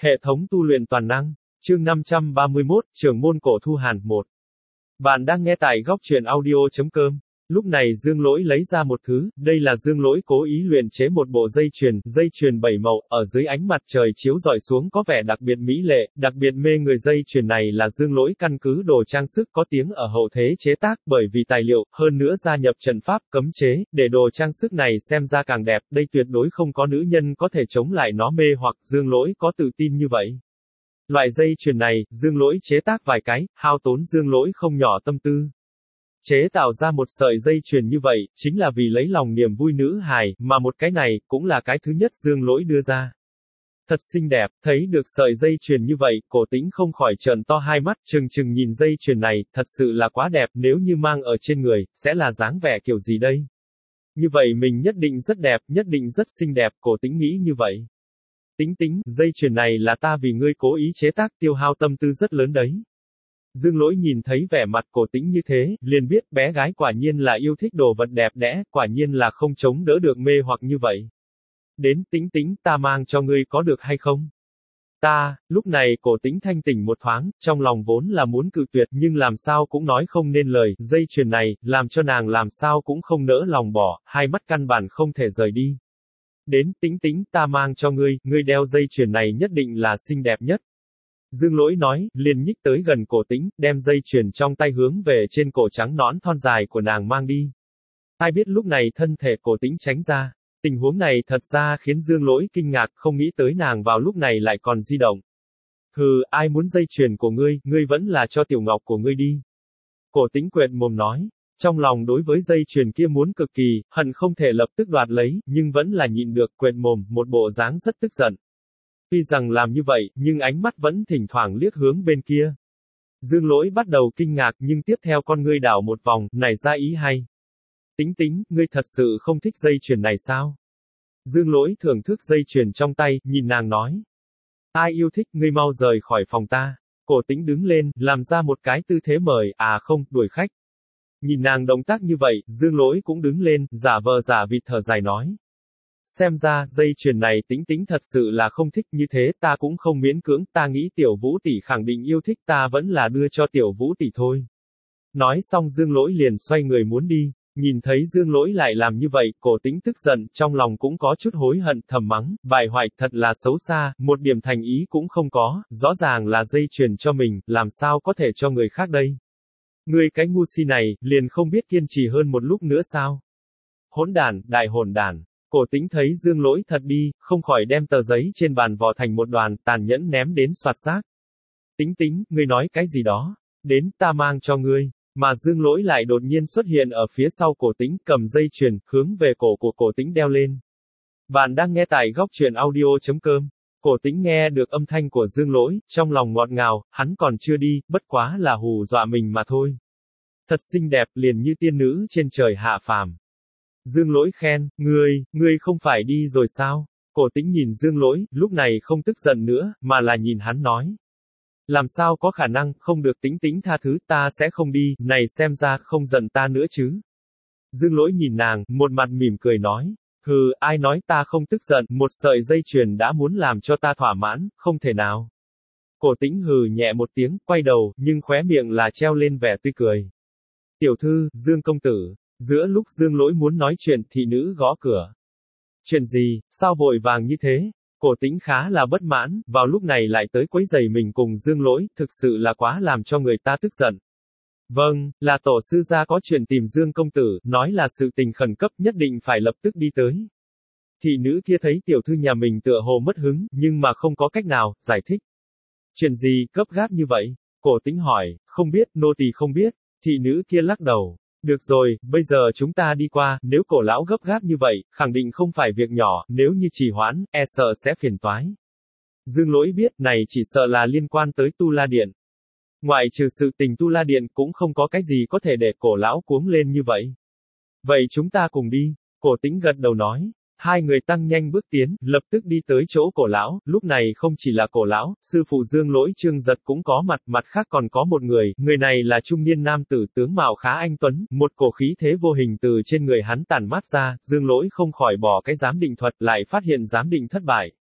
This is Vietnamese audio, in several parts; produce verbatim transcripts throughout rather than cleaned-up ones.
Hệ thống tu luyện toàn năng. Chương năm trăm ba mươi mốt, Trưởng môn cổ Thu Hàn một. Bạn đang nghe tại góc truyện audio.com. Lúc này Dương Lỗi lấy ra một thứ, đây là Dương Lỗi cố ý luyện chế một bộ dây chuyền, dây chuyền bảy màu, ở dưới ánh mặt trời chiếu rọi xuống có vẻ đặc biệt mỹ lệ, đặc biệt mê người. Dây chuyền này là Dương Lỗi căn cứ đồ trang sức có tiếng ở hậu thế chế tác, bởi vì tài liệu, hơn nữa gia nhập trận pháp, cấm chế, để đồ trang sức này xem ra càng đẹp, đây tuyệt đối không có nữ nhân có thể chống lại nó mê hoặc, Dương Lỗi có tự tin như vậy. Loại dây chuyền này, Dương Lỗi chế tác vài cái, hao tốn Dương Lỗi không nhỏ tâm tư. Chế tạo ra một sợi dây chuyền như vậy, chính là vì lấy lòng niềm vui nữ hài, mà một cái này, cũng là cái thứ nhất Dương Lỗi đưa ra. Thật xinh đẹp, thấy được sợi dây chuyền như vậy, Cổ Tĩnh không khỏi trợn to hai mắt, trừng trừng nhìn dây chuyền này, thật sự là quá đẹp, nếu như mang ở trên người, sẽ là dáng vẻ kiểu gì đây? Như vậy mình nhất định rất đẹp, nhất định rất xinh đẹp, Cổ Tĩnh nghĩ như vậy. Tính tính, dây chuyền này là ta vì ngươi cố ý chế tác, tiêu hao tâm tư rất lớn đấy. Dương Lỗi nhìn thấy vẻ mặt Cổ Tĩnh như thế, liền biết bé gái quả nhiên là yêu thích đồ vật đẹp đẽ, quả nhiên là không chống đỡ được mê hoặc như vậy. Đến, Tĩnh Tĩnh, ta mang cho ngươi có được hay không? Ta, lúc này Cổ Tĩnh thanh tỉnh một thoáng, trong lòng vốn là muốn cự tuyệt nhưng làm sao cũng nói không nên lời, dây chuyền này, làm cho nàng làm sao cũng không nỡ lòng bỏ, hai mắt căn bản không thể rời đi. Đến, Tĩnh Tĩnh, ta mang cho ngươi, ngươi đeo dây chuyền này nhất định là xinh đẹp nhất. Dương Lỗi nói, liền nhích tới gần Cổ Tĩnh, đem dây chuyền trong tay hướng về trên cổ trắng nõn thon dài của nàng mang đi. Ai biết lúc này thân thể Cổ Tĩnh tránh ra. Tình huống này thật ra khiến Dương Lỗi kinh ngạc, không nghĩ tới nàng vào lúc này lại còn di động. Hừ, ai muốn dây chuyền của ngươi, ngươi vẫn là cho tiểu ngọc của ngươi đi. Cổ Tĩnh quệt mồm nói. Trong lòng đối với dây chuyền kia muốn cực kỳ, hận không thể lập tức đoạt lấy, nhưng vẫn là nhịn được, quệt mồm, một bộ dáng rất tức giận. Tuy rằng làm như vậy, nhưng ánh mắt vẫn thỉnh thoảng liếc hướng bên kia. Dương Lỗi bắt đầu kinh ngạc, nhưng tiếp theo con ngươi đảo một vòng, nảy ra ý hay. Tĩnh Tĩnh, ngươi thật sự không thích dây chuyền này sao? Dương Lỗi thưởng thức dây chuyền trong tay, nhìn nàng nói. Ai yêu thích, ngươi mau rời khỏi phòng ta. Cổ Tĩnh đứng lên, làm ra một cái tư thế mời, à không, đuổi khách. Nhìn nàng động tác như vậy, Dương Lỗi cũng đứng lên, giả vờ giả vịt thở dài nói. Xem ra, dây chuyền này Tĩnh Tĩnh thật sự là không thích, như thế ta cũng không miễn cưỡng, ta nghĩ Tiểu Vũ tỷ khẳng định yêu thích, ta vẫn là đưa cho Tiểu Vũ tỷ thôi. Nói xong Dương Lỗi liền xoay người muốn đi, nhìn thấy Dương Lỗi lại làm như vậy, Cổ Tĩnh tức giận, trong lòng cũng có chút hối hận, thầm mắng, bại hoại, thật là xấu xa, một điểm thành ý cũng không có, rõ ràng là dây chuyền cho mình, làm sao có thể cho người khác đây. Ngươi cái ngu si này, liền không biết kiên trì hơn một lúc nữa sao? Hỗn đản, đại hỗn đản. Cổ Tĩnh thấy Dương Lỗi thật đi, không khỏi đem tờ giấy trên bàn vò thành một đoàn, tàn nhẫn ném đến soạt xác. Tĩnh Tĩnh, ngươi nói cái gì đó? Đến, ta mang cho ngươi. Mà Dương Lỗi lại đột nhiên xuất hiện ở phía sau Cổ Tĩnh, cầm dây chuyền, hướng về cổ của Cổ Tĩnh đeo lên. Bạn đang nghe tại góc truyện audio.com. Cổ Tĩnh nghe được âm thanh của Dương Lỗi, trong lòng ngọt ngào, hắn còn chưa đi, bất quá là hù dọa mình mà thôi. Thật xinh đẹp, liền như tiên nữ trên trời hạ phàm. Dương Lỗi khen, ngươi, ngươi không phải đi rồi sao? Cổ Tĩnh nhìn Dương Lỗi, lúc này không tức giận nữa, mà là nhìn hắn nói. Làm sao có khả năng, không được Tĩnh Tĩnh tha thứ, ta sẽ không đi, này xem ra, không giận ta nữa chứ. Dương Lỗi nhìn nàng, một mặt mỉm cười nói. Hừ, ai nói ta không tức giận, một sợi dây chuyền đã muốn làm cho ta thỏa mãn, không thể nào. Cổ Tĩnh hừ nhẹ một tiếng, quay đầu, nhưng khóe miệng là treo lên vẻ tươi cười. Tiểu thư, Dương công tử. Giữa lúc Dương Lỗi muốn nói chuyện, thị nữ gõ cửa. Chuyện gì, sao vội vàng như thế? Cổ Tĩnh khá là bất mãn, vào lúc này lại tới quấy rầy mình cùng Dương Lỗi, thực sự là quá làm cho người ta tức giận. Vâng, là tổ sư gia có chuyện tìm Dương công tử, nói là sự tình khẩn cấp, nhất định phải lập tức đi tới. Thị nữ kia thấy tiểu thư nhà mình tựa hồ mất hứng, nhưng mà không có cách nào, giải thích. Chuyện gì, gấp gáp như vậy? Cổ Tĩnh hỏi, không biết, nô tỳ không biết. Thị nữ kia lắc đầu. Được rồi, bây giờ chúng ta đi qua, nếu cổ lão gấp gáp như vậy, khẳng định không phải việc nhỏ, nếu như trì hoãn, e sợ sẽ phiền toái. Dương Lỗi biết, này chỉ sợ là liên quan tới Tu La Điện. Ngoại trừ sự tình Tu La Điện cũng không có cái gì có thể để cổ lão cuống lên như vậy. Vậy chúng ta cùng đi, Cổ Tĩnh gật đầu nói. Hai người tăng nhanh bước tiến, lập tức đi tới chỗ cổ lão, lúc này không chỉ là cổ lão, sư phụ Dương Lỗi Trương Giật cũng có mặt, mặt khác còn có một người, người này là trung niên nam tử tướng mạo khá anh tuấn, một cổ khí thế vô hình từ trên người hắn tản mát ra, Dương Lỗi không khỏi bỏ cái giám định thuật, lại phát hiện giám định thất bại.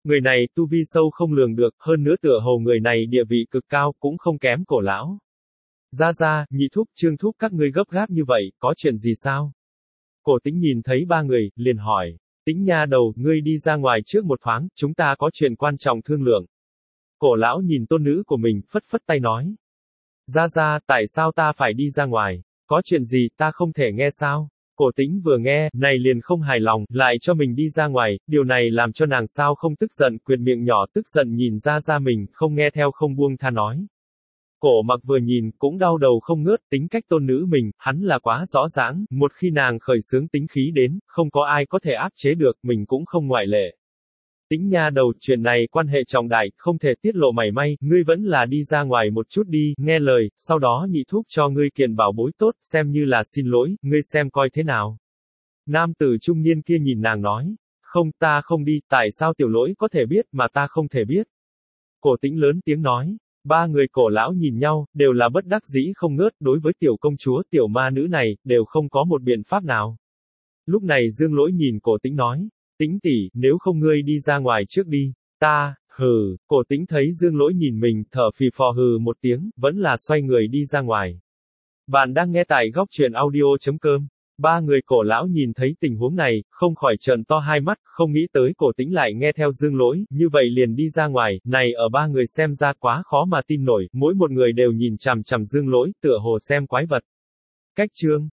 Người này tu vi sâu không lường được, hơn nữa tựa hồ người này địa vị cực cao, cũng không kém cổ lão. Ra ra, nhị thúc, trương thúc các ngươi gấp gáp như vậy, có chuyện gì sao? Cổ Tĩnh nhìn thấy ba người, liền hỏi. Tĩnh nha đầu, ngươi đi ra ngoài trước một thoáng, chúng ta có chuyện quan trọng thương lượng. Cổ lão nhìn tôn nữ của mình, phất phất tay nói. Ra ra, tại sao ta phải đi ra ngoài? Có chuyện gì, ta không thể nghe sao? Cổ Tĩnh vừa nghe, này liền không hài lòng, lại cho mình đi ra ngoài, điều này làm cho nàng sao không tức giận, quyệt miệng nhỏ tức giận nhìn ra ra mình, không nghe theo không buông tha nói. Cổ Mặc vừa nhìn, cũng đau đầu không ngớt, tính cách tôn nữ mình, hắn là quá rõ ràng, một khi nàng khởi xướng tính khí đến, không có ai có thể áp chế được, mình cũng không ngoại lệ. Tĩnh nha đầu, chuyện này quan hệ trọng đại, không thể tiết lộ mảy may, ngươi vẫn là đi ra ngoài một chút đi, nghe lời, sau đó nhị thúc cho ngươi kiện bảo bối tốt, xem như là xin lỗi, ngươi xem coi thế nào. Nam tử trung niên kia nhìn nàng nói, không, ta không đi, tại sao tiểu lỗi có thể biết, mà ta không thể biết. Cổ Tĩnh lớn tiếng nói, ba người cổ lão nhìn nhau, đều là bất đắc dĩ không ngớt, đối với tiểu công chúa, tiểu ma nữ này, đều không có một biện pháp nào. Lúc này Dương Lỗi nhìn Cổ Tĩnh nói, Tĩnh tỷ, nếu không ngươi đi ra ngoài trước đi, ta, hừ, Cổ Tĩnh thấy Dương Lỗi nhìn mình, thở phì phò hừ một tiếng, vẫn là xoay người đi ra ngoài. Bạn đang nghe tại góc truyện audio.com. Ba người cổ lão nhìn thấy tình huống này, không khỏi trợn to hai mắt, không nghĩ tới Cổ Tĩnh lại nghe theo Dương Lỗi, như vậy liền đi ra ngoài, này ở ba người xem ra quá khó mà tin nổi, mỗi một người đều nhìn chằm chằm Dương Lỗi, tựa hồ xem quái vật. Cách chương